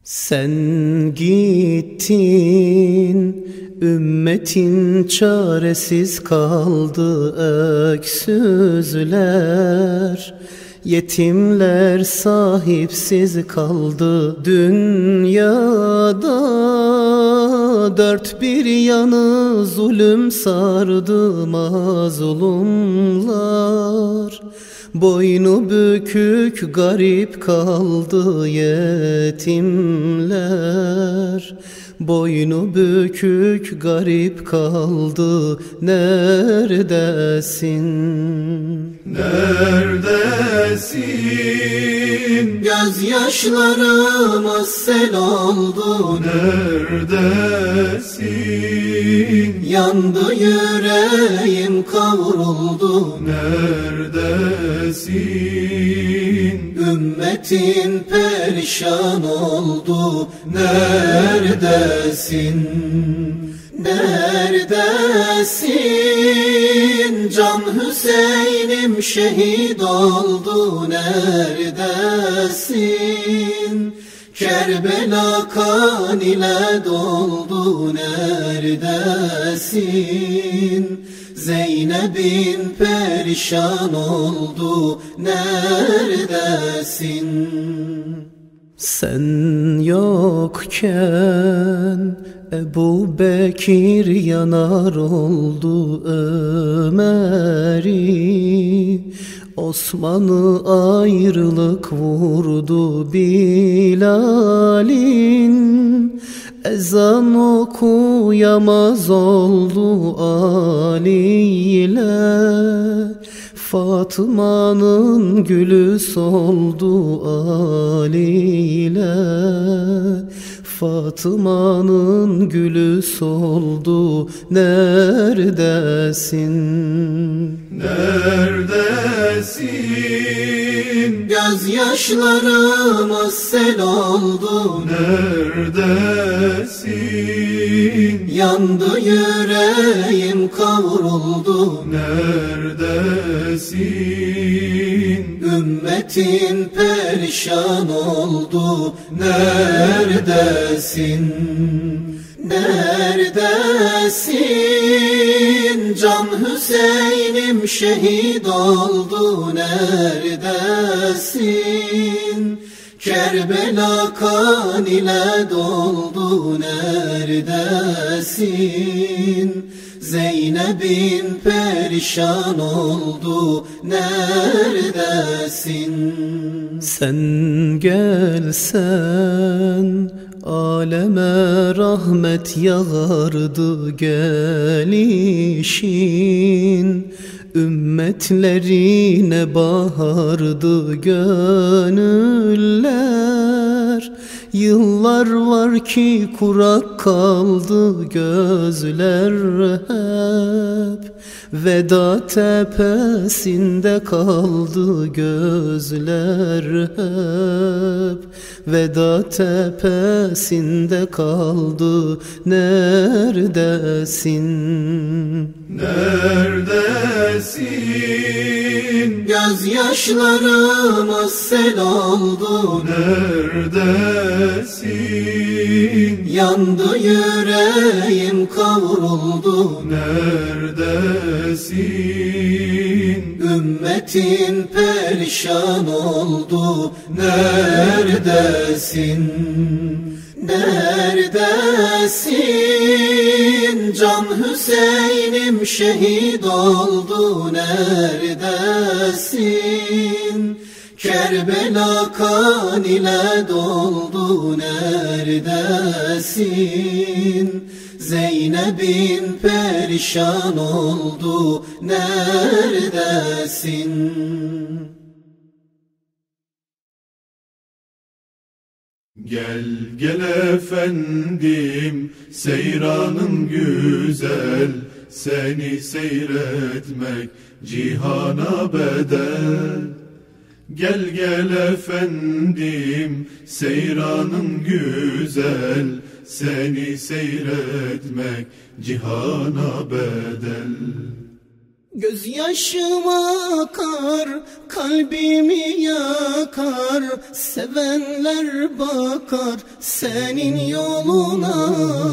Sen gittin, ümmetin çaresiz kaldı, öksüzler, yetimler sahipsiz kaldı. Dünyada dört bir yanı zulüm sardı, mazlumlar boynu bükük garip kaldı, yetimler boynu bükük garip kaldı. Neredesin? Neredesin? Gözyaşlarımız sel oldu. Neredesin? Yandı yüreğim, kavruldu. Neredesin? Ümmetin perişan oldu. Neredesin? Neredesin? Can Hüseyin'im şehit oldu. Neredesin? Kerbela kan ile doldu. Neredesin? Zeynep'in perişan oldu. Neredesin? Sen yokken Ebu Bekir yanar oldu, Ömer'i Osman'ı ayrılık vurdu. Bilal'in ezan okuyamaz oldu. Ali ile Fatıma'nın gülü soldu. Ali ile Fatıma'nın gülü soldu. Neredesin? Neredesin? Gözyaşlarımız sel oldu. Neredesin? Yandı yüreğim, kavruldu. Neredesin? Ümmetin perişan oldu. Neredesin? Neredesin? Can Hüseyin'im şehit oldu. Neredesin? Kerbela kan ile doldu. Neredesin? Zeynep'in perişan oldu. Neredesin? Sen gelsen aleme rahmet yağardı, gelişin ümmetlerine bahardı. Gönüller yıllar var ki kurak kaldı, gözler hep veda tepesinde kaldı. Gözler hep veda tepesinde kaldı. Neredesin? Neredesin? Gözyaşlarımız sel oldu. Neredesin? Yandı yüreğim, kavruldu. Neredesin? Ümmetin perişan oldu. Neredesin? Neredesin? Can Hüseyin'im şehit oldu. Neredesin? Kerbela kan ile doldu. Neredesin? Zeynep'in perişan oldu. Neredesin? Gel gel efendim, seyranın güzel, seni seyretmek cihana bedel. Gel gel efendim, seyranın güzel, seni seyretmek cihana bedel. Gözyaşım akar, kalbimi yakar, sevenler bakar senin yoluna.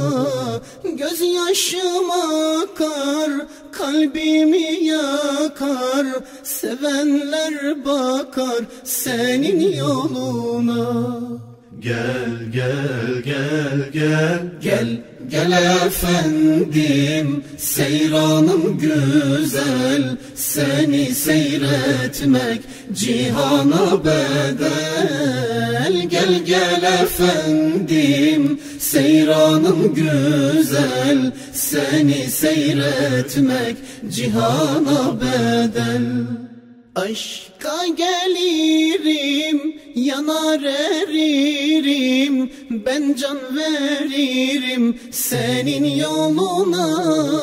Gözyaşım akar, kalbimi yakar, sevenler bakar senin yoluna. Gel gel gel gel Gel gel efendim, seyranım güzel, seni seyretmek cihana bedel. Gel gel efendim, seyranım güzel, seni seyretmek cihana bedel. Aşka gelirim, yanar eririm, ben can veririm senin yoluna.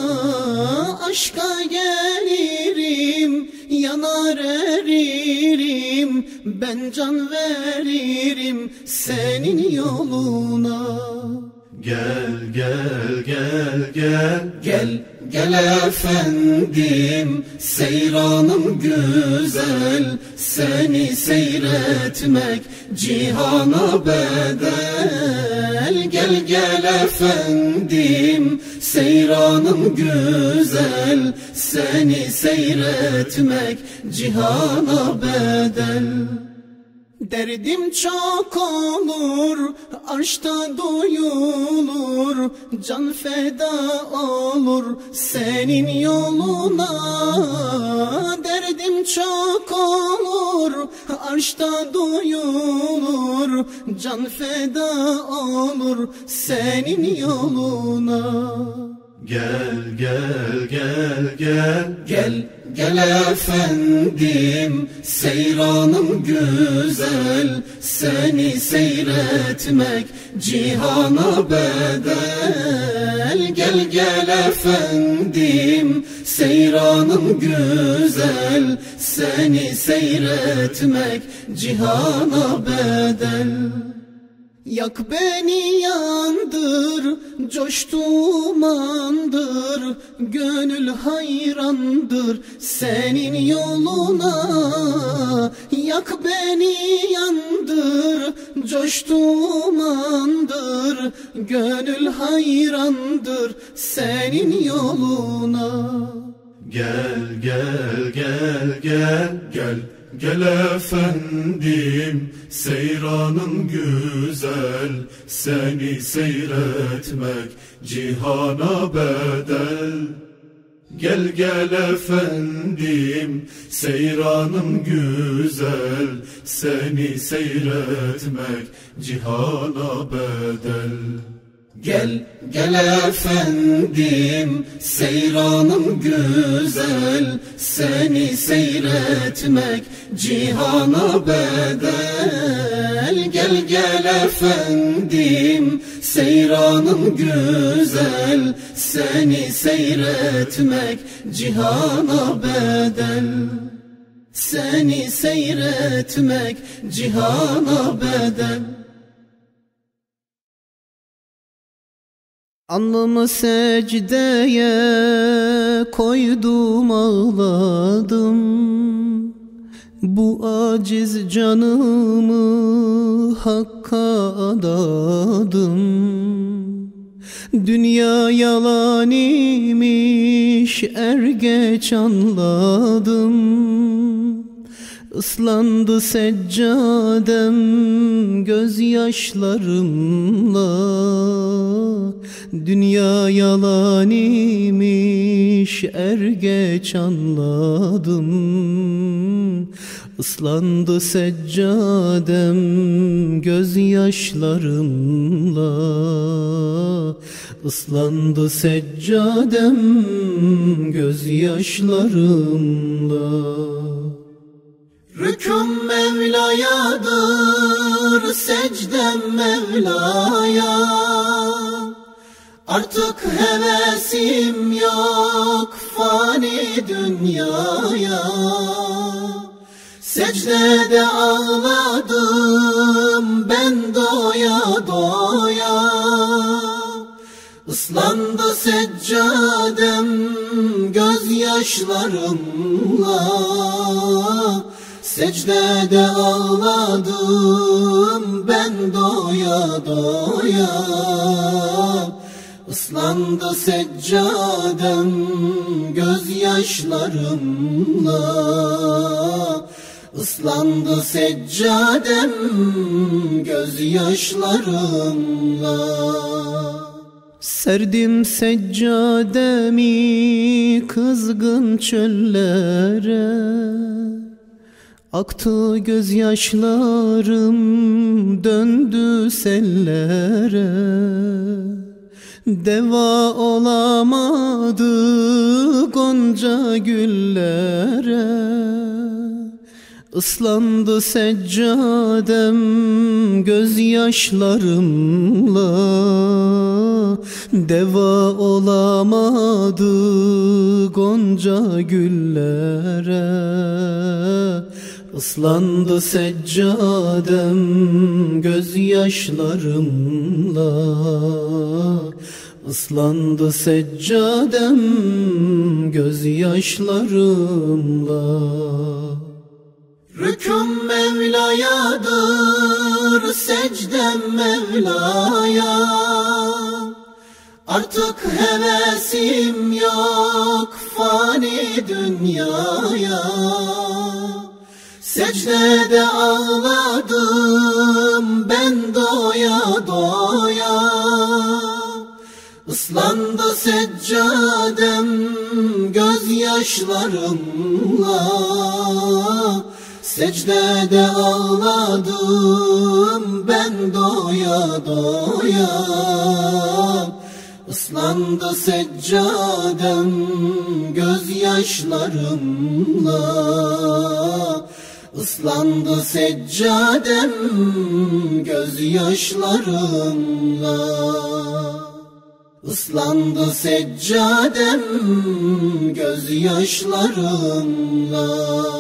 Aşka gelirim, yanar eririm, ben can veririm senin yoluna. Gel gel gel gel Gel gel efendim, seyranım güzel, seni seyretmek cihana bedel. Gel gel efendim, seyranım güzel, seni seyretmek cihana bedel. Derdim çok olur, arşta duyulur, can feda olur senin yoluna. Derdim çok olur, arşta duyulur, can feda olur senin yoluna. Gel gel gel gel Gel gel efendim, seyranım güzel, seni seyretmek cihana bedel. Gel gel efendim, seyranım güzel, seni seyretmek cihana bedel. Yak beni yandır, coştumandır, gönül hayrandır senin yoluna. Yak beni yandır, coştumandır, gönül hayrandır senin yoluna. Gel gel gel gel gel Gel efendim, seyranın güzel, seni seyretmek cihana bedel. Gel gel efendim, seyranın güzel, seni seyretmek cihana bedel. Gel gel efendim, seyranım güzel, seni seyretmek cihana bedel. Gel gel efendim, seyranım güzel, seni seyretmek cihana bedel. Seni seyretmek cihana bedel. Alnımı secdeye koydum, ağladım. Bu aciz canımı Hakk'a adadım. Dünya yalan imiş, er geç anladım. Islandı seccadem gözyaşlarımla. Dünya yalan imiş, er geç anladım. Islandı seccadem gözyaşlarımla. Islandı seccadem gözyaşlarımla. Rüküm Mevla'yadır, secdem Mevla'ya. Artık hevesim yok fani dünyaya. Secdede ağladım ben doya doya. Islandı seccadem gözyaşlarımla. gözyaşlarımla. Secdede ağladım ben doya doya. Islandı seccadem gözyaşlarımla. Islandı seccadem gözyaşlarımla. Serdim seccademi kızgın çöllere, aktı gözyaşlarım döndü sellere. Deva olamadı gonca güllere, Islandı seccadem gözyaşlarımla. Deva olamadı gonca güllere, Islandı seccadem gözyaşlarımla. Islandı seccadem gözyaşlarımla. Rüküm Mevla'yadır, secdem Mevla'ya. Artık hevesim yok fani dünyaya. Secdede ağladım ben doya doya. Islandı seccadem gözyaşlarımla. Secdede ağladım ben doya doya. Islandı seccadem gözyaşlarımla. Islandı seccadem gözyaşlarımla. Islandı seccadem gözyaşlarımla.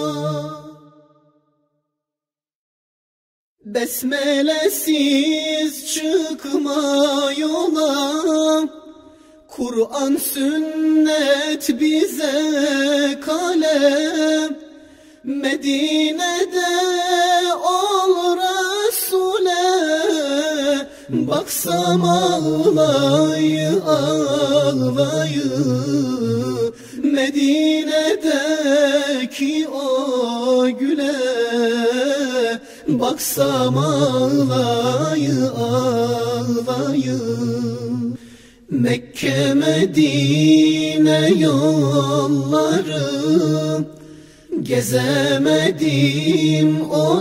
Besmelesiz çıkma yola, Kur'an sünnet bize kalem. Medine'de ol Resul'e, baksam ağlayı ağlayı. Medine'deki o güle, baksam ağlayı ağlayı. Mekke Medine yolları, gezemedim o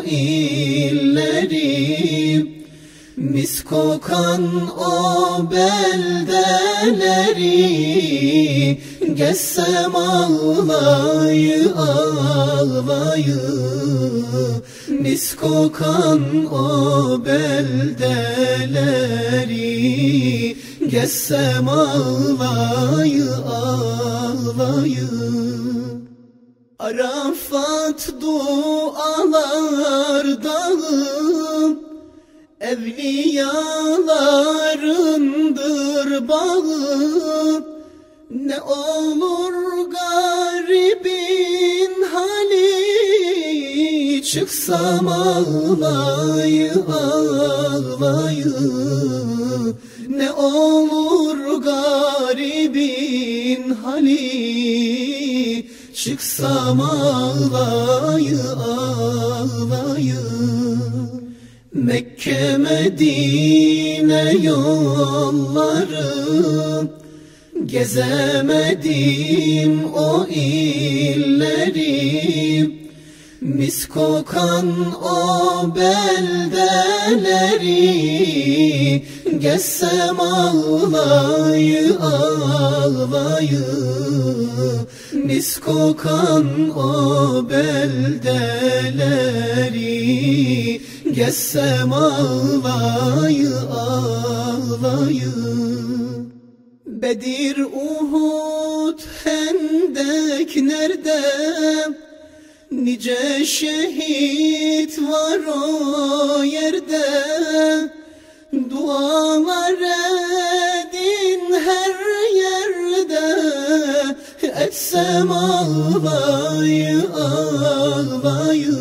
illeri. Mis kokan o beldeleri, gezsem ağlayı ağlayı. Mis kokan o beldeleri, gezsem ağlayı ağlayı. Arafat dualar dağı, evliyalarındır bağı. Ne olur garibin hali, çıksam ağlayı ağlayı. Ne olur garibin hali, çıksam ağlayı ağlayı. Mekke Medine yolları, gezemedim o illeri. Mis kokan o beldeleri, gezsem ağlayı ağlayı. Mis kokan o beldeleri, gezsem ağlayı ağlayı. Bedir, Uhud, Hendek nerede? Nice şehit var o yerde. Dualar edin her yerde, etsem ağlayı ağlayı.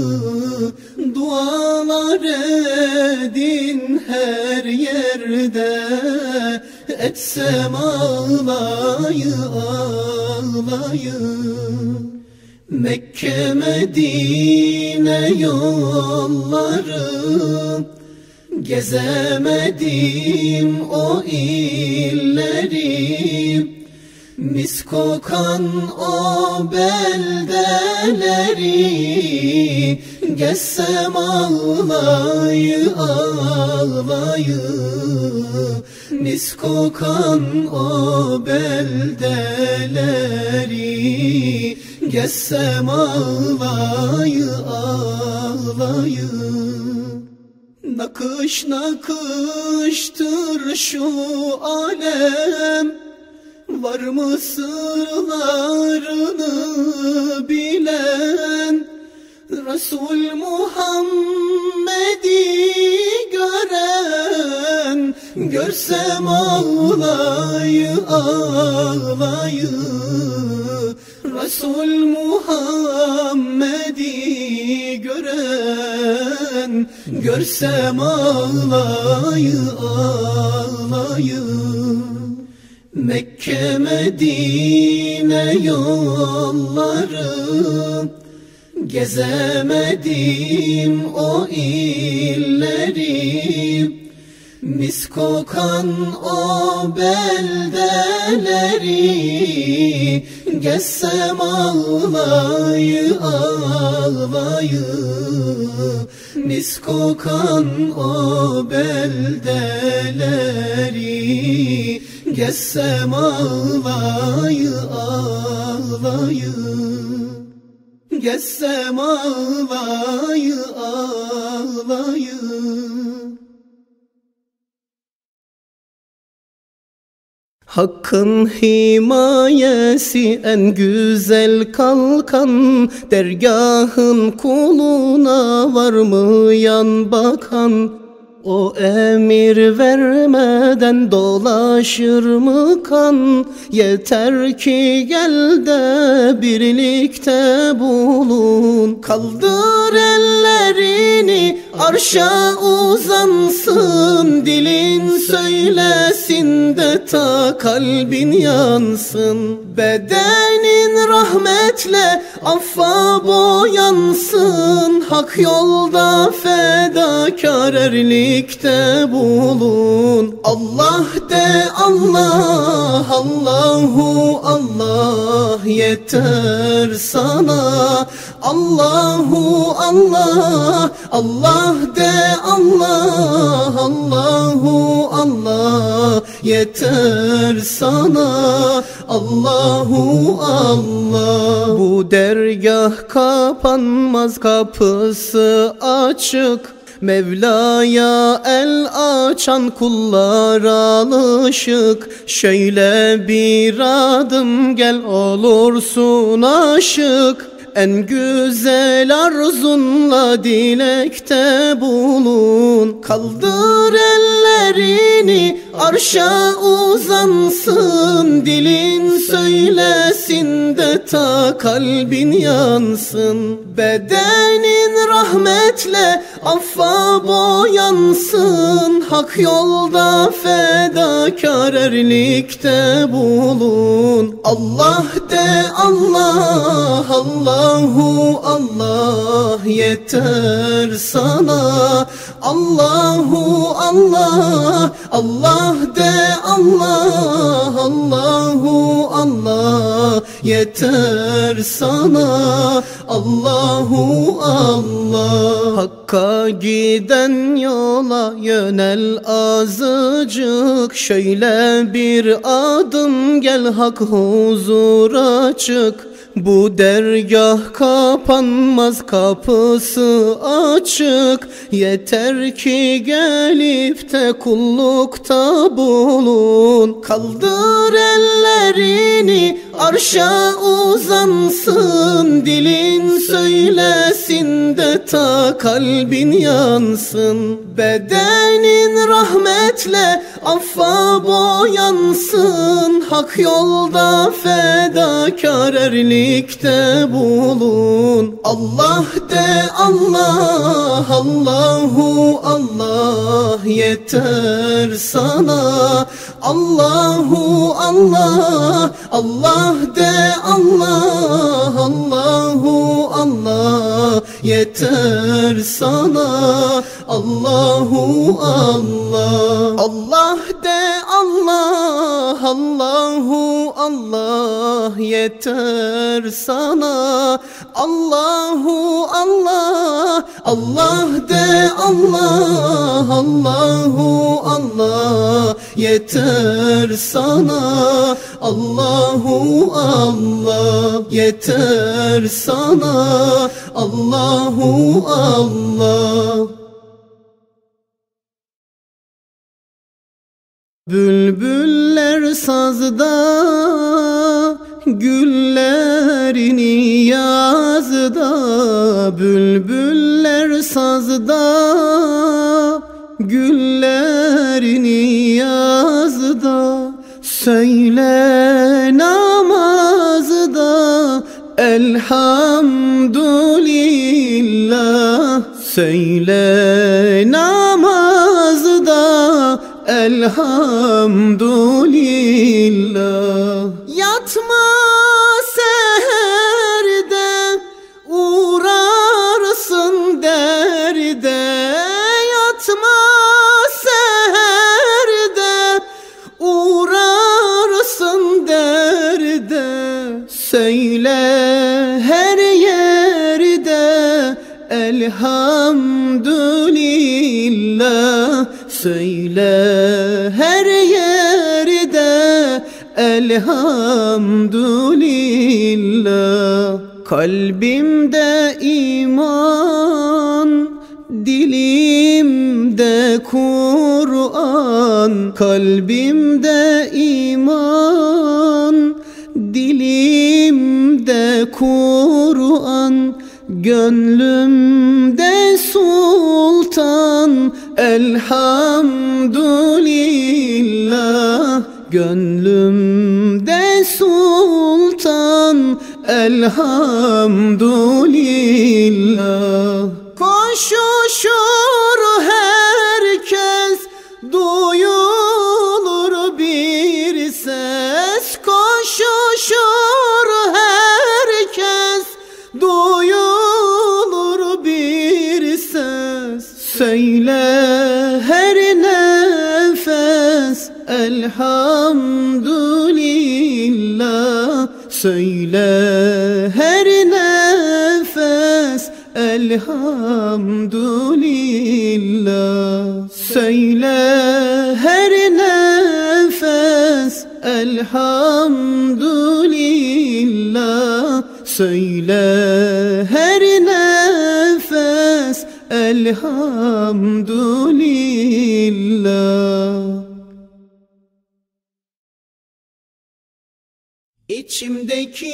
Dualar edin her yerde, etsem ağlayı ağlayı. Mekke Medine yolları, gezemedim o illeri. Mis kokan o beldeleri, gezsem ağlayı ağlayı. Mis kokan o beldeleri, gezsem ağlayı ağlayı. Nakış nakıştır şu alem, var mı sırlarını bilen? Resul Muhammed'i gören, görsem ağlayı ağlayı. Resul Muhammed'i gören, görsem ağlayı ağlayı. Mekke Medine yolları, gezemedim o illeri. Mis kokan o beldeleri, gezsem ağlayı ağlayı. Mis kokan o beldeleri, gezsem ağlayı ağlayı. Gezsem ağlayı ağlayı. Hakkın himayesi en güzel kalkan, dergahın kuluna var mı yan bakan? O emir vermeden dolaşır mı kan? Yeter ki gel de birlikte bulun. Kaldır ellerini arşa uzansın, dilin söylesin de ta kalbin yansın. Bedenin rahmetle affa boyansın, hak yolda fedakar erlikte bulun. Allah de Allah, Allahu Allah yeter sana. Allahu Allah, Allah de Allah, Allahu Allah yeter sana. Allahu Allah. Bu dergah kapanmaz, kapısı açık. Mevla'ya el açan kullar alışık. Şöyle bir adım gel, olursun aşık. En güzel arzunla dilekte bulun. Kaldır ellerini arşa uzansın, dilin söylesin de ta kalbin yansın. Bedenin rahmetle affa boyansın, hak yolda fedakar erlikte bulun. Allah de Allah, Allahu Allah yeter sana. Allahu Allah, Allah de Allah, Allahu Allah yeter sana. Allahu Allah. Hakka giden yola yönel azıcık. Şöyle bir adım gel, hak huzura çık. Bu dergah kapanmaz, kapısı açık. Yeter ki gelip de kullukta bulun. Kaldır ellerini Arşa uzansın, dilin söylesin de ta kalbin yansın. Bedenin rahmetle affa boyansın. Hak yolda fedakar erlikte bulun. Allah de Allah, Allahu Allah yeter sana. Allahu Allah, Allah de Allah, Allahu Allah yeter sana. Allahu Allah, Allah de Allah, Allahu Allah yeter sana. Allahu Allah, Allah de Allah, Allahu Allah yeter sana. Allahu Allah yeter sana. Allahu Allah. Bülbüller sazda, güllerini yazda. Bülbüller sazda, güllerini yazda. Söyle namazda elhamdülillah. Söyle namazda elhamdülillah. Yatma seherde, uğrarsın derde. Yatma seherde, uğrarsın derde. Söyle her yerde elhamdülillah. Söyle her yerde elhamdülillah. Kalbimde iman, dilimde Kur'an. Kalbimde iman, dilimde Kur'an. Gönlümde sultan elhamdülillah. Gönlümde sultan elhamdülillah. Koşuşur herkes, duyulur bir ses. Koşuşur herkes, duyulur bir ses. Söyle her nefes elhamdülillah. Söyle her nefes elhamdülillah. Söyle her nefes elhamdülillah. Söyle her nefes elhamdülillah. İçimdeki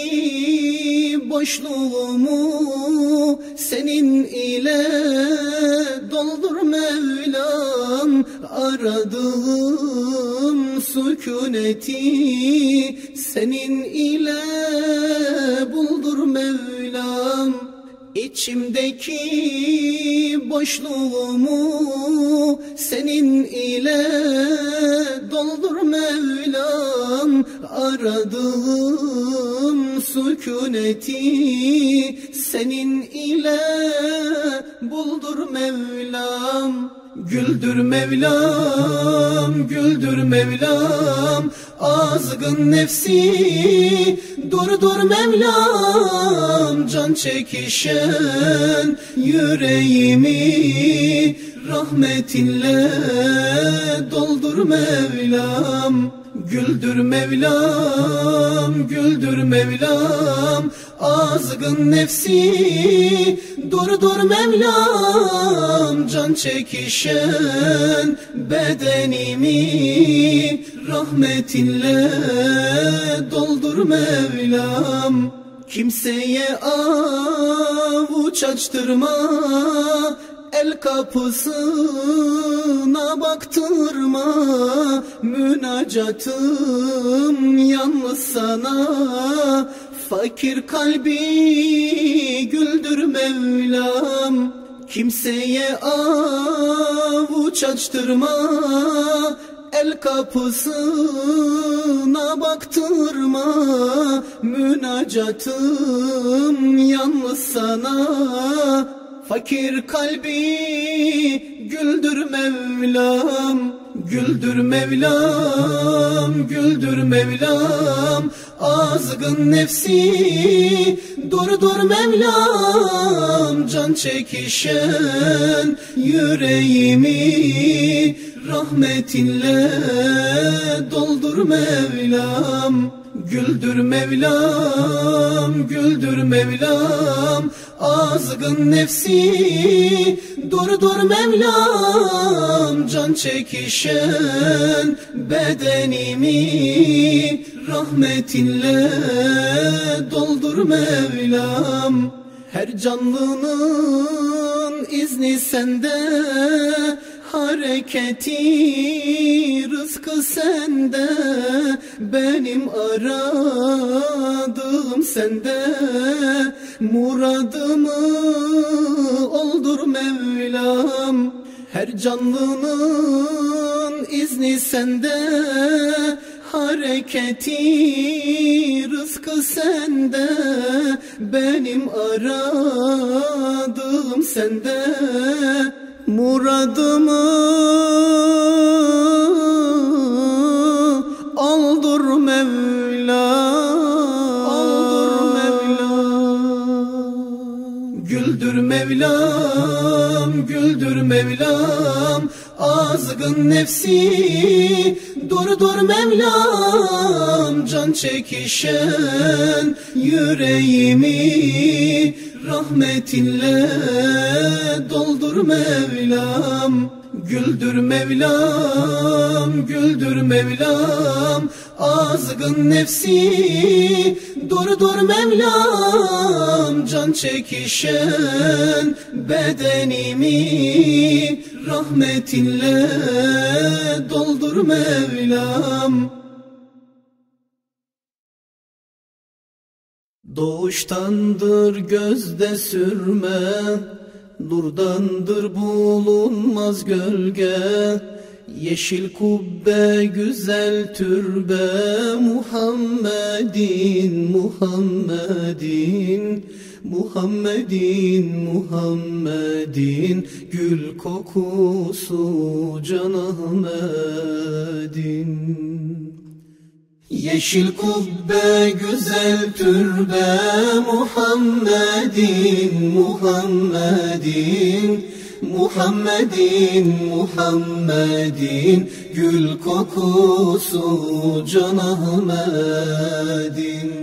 boşluğumu senin ile doldur Mevlam. Aradığım sükuneti senin ile buldur Mevlam. İçimdeki boşluğumu senin ile doldur Mevlam. Aradığım sükuneti senin ile buldur Mevlam. Güldür Mevlam, güldür Mevlam, azgın nefsi durdur Mevlam. Can çekişen yüreğimi rahmetinle doldur Mevlam. Güldür Mevlam, güldür Mevlam, azgın nefsi durdur Mevlam. Can çekişen bedenimi rahmetinle doldur Mevlam. Kimseye avuç açtırma, el kapısına baktırma. Münacatım yalnız sana, fakir kalbi güldür Mevlam. Kimseye avuç açtırma, el kapısına baktırma. Münacatım yalnız sana, fakir kalbi güldür Mevlam. Güldür Mevlam, güldür Mevlam, azgın nefsi durdur Mevlam. Can çekişen yüreğimi rahmetinle doldur Mevlam. Güldür Mevlam, güldür Mevlam, azgın nefsi durdur Mevlam. Can çekişen bedenimi rahmetinle doldur Mevlam. Her canlının izni sende, hareketi rızkı sende. Benim aradığım sende, muradımı oldur Mevlam. Her canlının izni sende, hareketi rızkı sende. Benim aradığım sende, muradımı oldur Mevlam. Güldür Mevlam, güldür Mevlam, azgın nefsi durdur Mevlam. Can çekişen yüreğimi rahmetinle doldur Mevlam. Güldür Mevlam, güldür Mevlam, azgın nefsi durdur Mevlam. Can çekişen bedenimi rahmetinle doldur Mevlam. Doğuştandır gözde sürme, nurdandır bulunmaz gölge. Yeşil kubbe güzel türbe, Muhammedin, Muhammedin, Muhammedin, Muhammedin, gül kokusu Can Ahmed'in. Yeşil kubbe güzel türbe, Muhammedin, Muhammedin, Muhammedin, Muhammedin, gül kokusu Can Ahmed'in.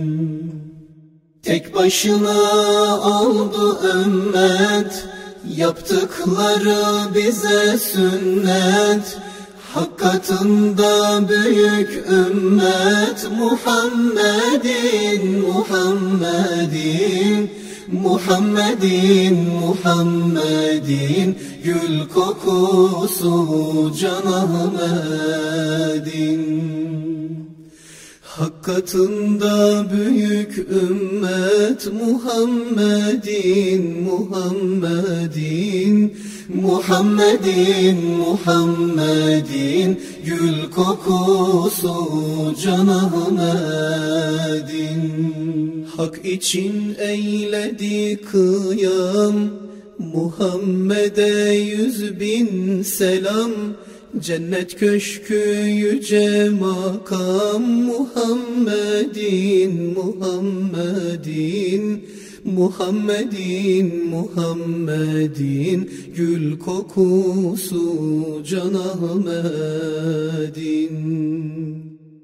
Tek başına oldu ümmet, yaptıkları bize sünnet. Hak katında büyük ümmet, Muhammedin, Muhammedin, Muhammedin, Muhammedin, gül kokusu Can Ahmed'in. Hak katında büyük ümmet, Muhammedin, Muhammedin, Muhammedin, Muhammedin, gül kokusu Can Ahmed'in. Hak için eyledi kıyam, Muhammed'e 100.000 selam. Cennet köşkü yüce makam, Muhammedin, Muhammedin, Muhammedin, Muhammedin, gül kokusu Can Ahmed'in.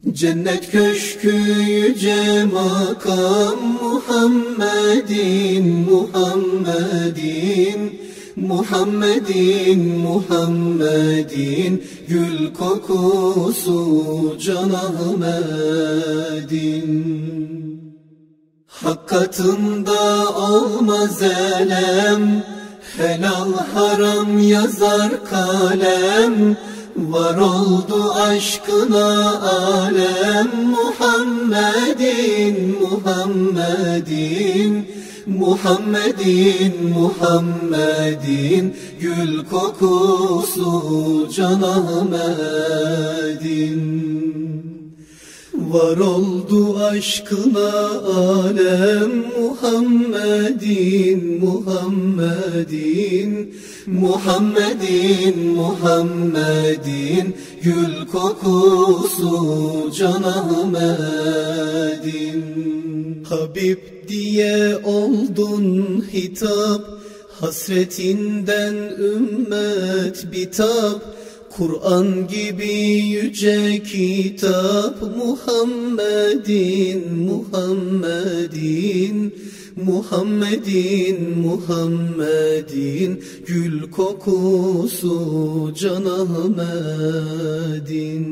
Cennet köşkü yüce makam Muhammedin, Muhammedin, Muhammedin, Muhammedin, gül kokusu Can Ahmed'in. Hak katında olmaz elem, helal haram yazar kalem, var oldu aşkına alem. Muhammedin, Muhammedin, Muhammedin, Muhammedin, gül kokusu Can Ahmed'in. Var oldu aşkına alem. Muhammedin, Muhammedin, Muhammedin, Muhammedin, gül kokusu Can Ahmed'in. Habib diye oldun hitap, hasretinden ümmet bitap. Kur'an gibi yüce kitap Muhammedin, Muhammedin, Muhammedin, Muhammedin, gül kokusu Can Ahmed'in.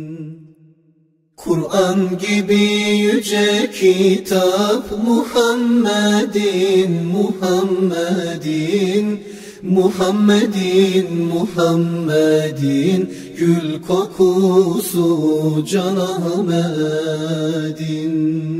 Kur'an gibi yüce kitap Muhammedin, Muhammedin, Muhammedin, Muhammedin, gül kokusu Can Ahmed'in.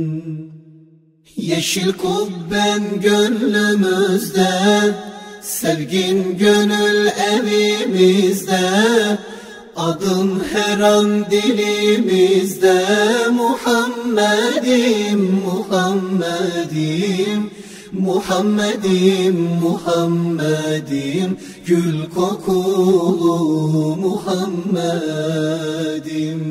Yeşil kubben gönlümüzde, sevgin gönül evimizde, adın her an dilimizde. Muhammedin, Muhammedin, Muhammedin, Muhammedin, gül kokulu Muhammedin.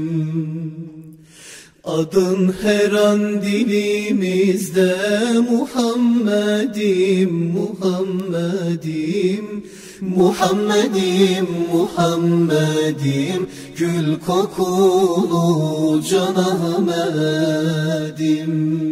Adın her an dilimizde. Muhammedin, Muhammedin, Muhammedin, Muhammedin, gül kokulu Can Ahmed'in.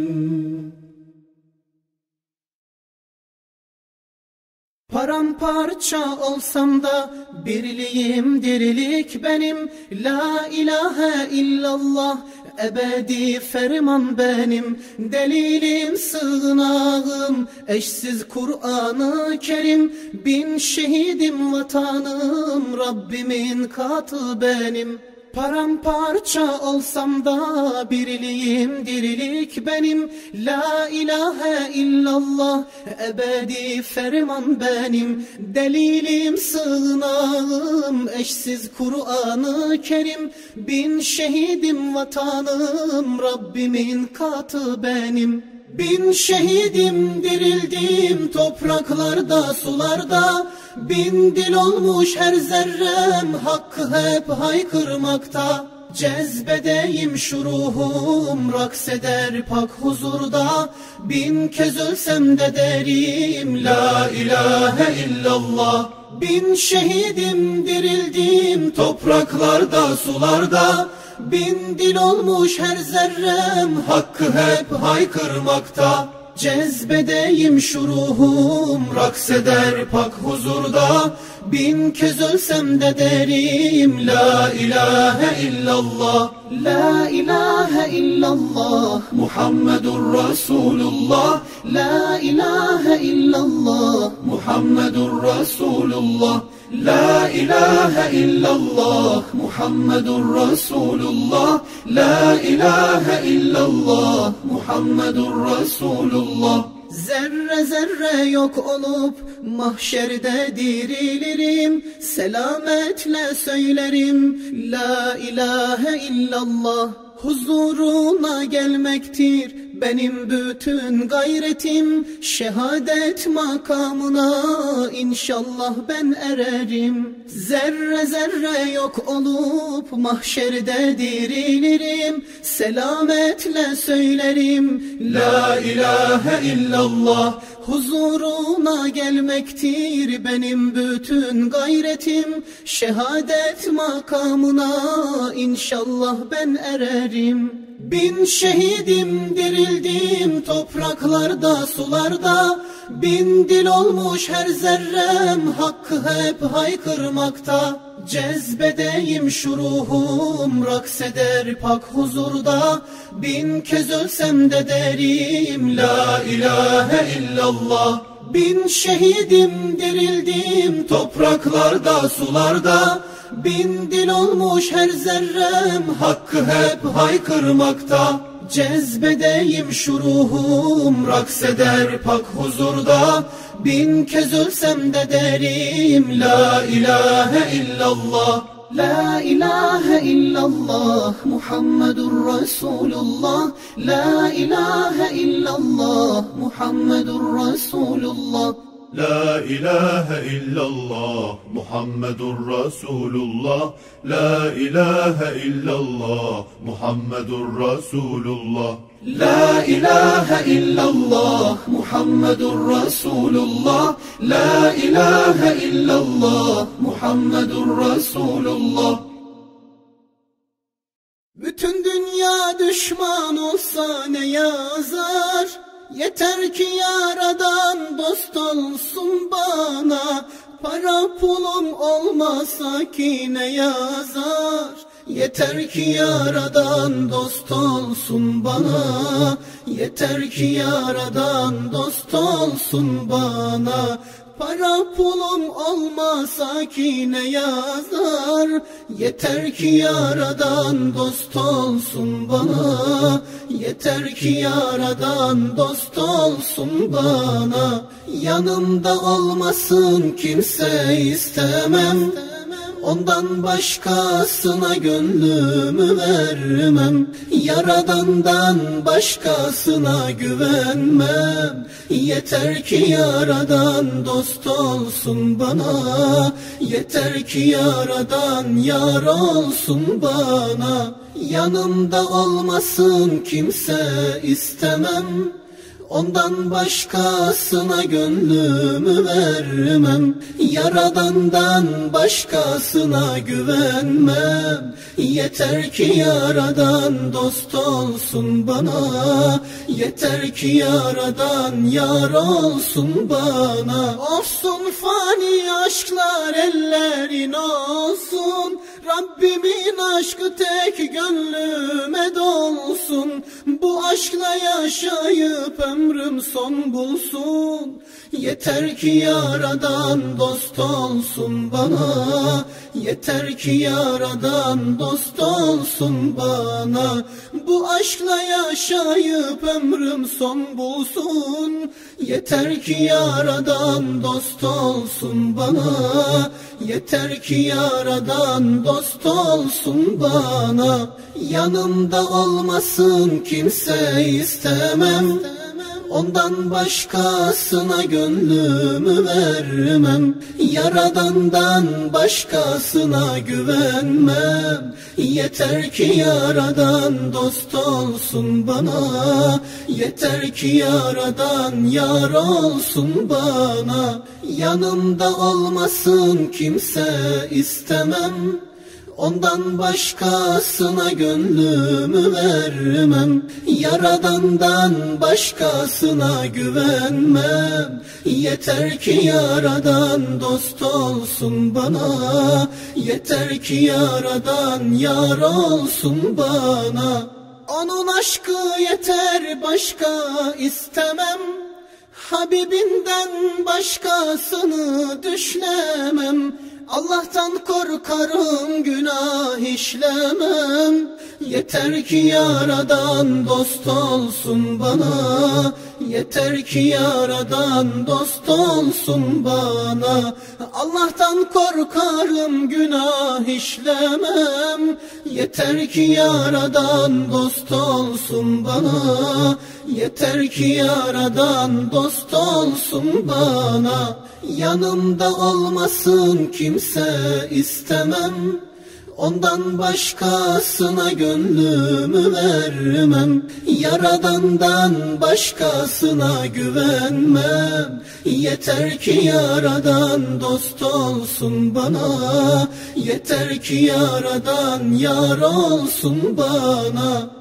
Paramparça olsam da birliğim dirilik benim. La ilahe illallah ebedi ferman benim. Delilim sığınağım eşsiz Kur'an-ı Kerim. Bin şehidim vatanım Rabbimin katı benim. Paramparça olsam da birliğim dirilik benim. La ilahe illallah ebedi ferman benim. Delilim sığınağım eşsiz Kur'an-ı Kerim. Bin şehidim vatanım Rabbimin katı benim. Bin şehidim dirildim topraklarda sularda. Bin dil olmuş her zerrem hakkı hep haykırmakta. Cezbedeyim şu ruhum rakseder pak huzurda. Bin kez ölsem de derim la ilahe illallah. Bin şehidim dirildim topraklarda sularda. Bin dil olmuş her zerrem hakkı hep haykırmakta. Cezbedeyim şu ruhum rakseder pak huzurda. Bin kez ölsem de derim la ilahe illallah. La ilahe illallah Muhammedur Resulullah. La ilahe illallah Muhammedur Resulullah. La ilahe illallah Muhammedur Resulullah. La ilahe illallah Muhammedur Resulullah. Zerre zerre yok olup mahşerde dirilirim. Selametle söylerim la ilahe illallah. Huzuruna gelmektir Benim bütün gayretim şehadet makamına, İnşallah ben ererim. Zerre zerre yok olup mahşerde dirilirim. Selametle söylerim La ilahe illallah. Huzuruna gelmektir benim bütün gayretim. Şehadet makamına İnşallah ben ererim. Bin şehidim dirildim topraklarda sularda. Bin dil olmuş her zerrem hakkı hep haykırmakta. Cezbedeyim şu ruhum rakseder pak huzurda. Bin kez ölsem de derim La ilahe illallah. Bin şehidim dirildim topraklarda sularda. Bin dil olmuş her zerrem hakkı hep haykırmakta. Cezbedeyim şu ruhum rakseder pak huzurda. Bin kez ölsem de derim La ilahe illallah. La ilahe illallah Muhammedur Resulullah. La ilahe illallah Muhammedur Resulullah. La ilahe illallah Muhammedur Resulullah. La ilahe illallah Muhammedur Resulullah. La ilahe illallah Muhammedur Resulullah. La ilahe illallah Muhammedur Resulullah. Bütün dünya düşman olsa ne yazar? Yeter ki yaradan dost olsun bana. Para pulum olmasa ki ne yazar? Yeter ki yaradan dost olsun bana. Yeter ki yaradan dost olsun bana. Para pulum olmasa ki ne yazar? Yeter ki yaradan dost olsun bana. Yeter ki yaradan dost olsun bana. Yanımda olmasın kimse istemem. Ondan başkasına gönlümü vermem. Yaradandan başkasına güvenmem. Yeter ki yaradan dost olsun bana. Yeter ki yaradan yar olsun bana. Yanımda olmasın kimse istemem. Ondan başkasına gönlümü vermem. Yaradandan başkasına güvenmem. Yeter ki yaradan dost olsun bana. Yeter ki yaradan yar olsun bana. Olsun fani aşklar ellerin olsun. Rabbimin aşkı tek gönlüme dolsun. Bu aşkla yaşayıp ömrüm son bulsun. Yeter ki yaradan dost olsun bana. Yeter ki yaradan dost olsun bana. Bu aşkla yaşayıp ömrüm son bulsun. Yeter ki yaradan dost olsun bana. Yeter ki yaradan dost olsun bana. Yanımda olmasın kimse istemem. Ondan başkasına gönlümü vermem. Yaradandan başkasına güvenmem. Yeter ki yaradan dost olsun bana. Yeter ki yaradan yar olsun bana. Yanımda olmasın kimse istemem. Ondan başkasına gönlümü vermem. Yaradandan başkasına güvenmem. Yeter ki yaradan dost olsun bana. Yeter ki yaradan yar olsun bana. Onun aşkı yeter başka istemem. Habibinden başkasını düşlemem. Allah'tan korkarım günah işlemem. Yeter ki yaradan dost olsun bana. yeter ki yaradan dost olsun bana. Allah'tan korkarım, günah işlemem, yeter ki yaradan dost olsun bana. Yeter ki yaradan dost olsun bana. Yanımda olmasın kimse istemem, ondan başkasına gönlümü vermem. Yaradandan başkasına güvenmem. Yeter ki yaradan dost olsun bana. Yeter ki yaradan yar olsun bana.